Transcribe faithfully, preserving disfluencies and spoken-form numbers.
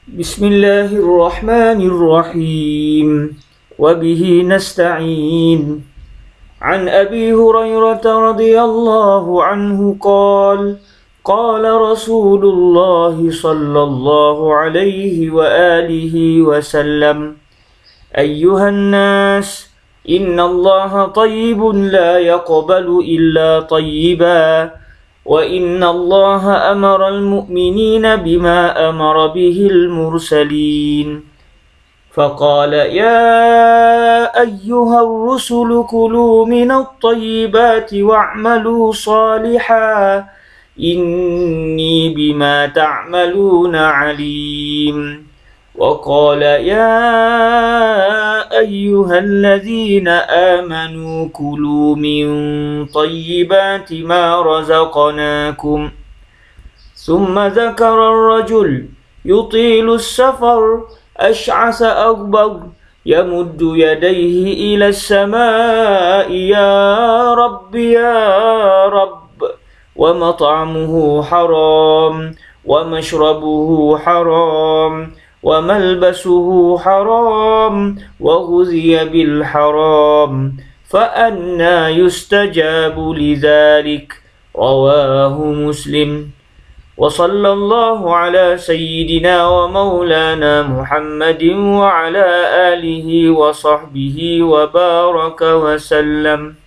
بسم الله الرحمن الرحيم وبه نستعين. عن أبي هريرة رضي الله عنه قال قال رسول الله صلى الله عليه وآله وسلم: أيها الناس، إن الله طيب لا يقبل إلا طيبا، وإن الله أمر المؤمنين بما أمر به المرسلين، فقال: يا أيها الرسل كلوا من الطيبات واعملوا صالحا إني بما تعملون عليم. وقال: يا أيها الذين آمنوا كلوا من طيبات ما رزقناكم. ثم ذكر الرجل يطيل السفر أشعث أغبر يمد يديه إلى السماء: يا رب يا رب، ومطعمه حرام ومشربه حرام وملبسه حرام وغذي بالحرام، فأنى يستجاب لذلك؟ رواه مسلم. وصلى الله على سيدنا ومولانا محمد وعلى آله وصحبه وبارك وسلم.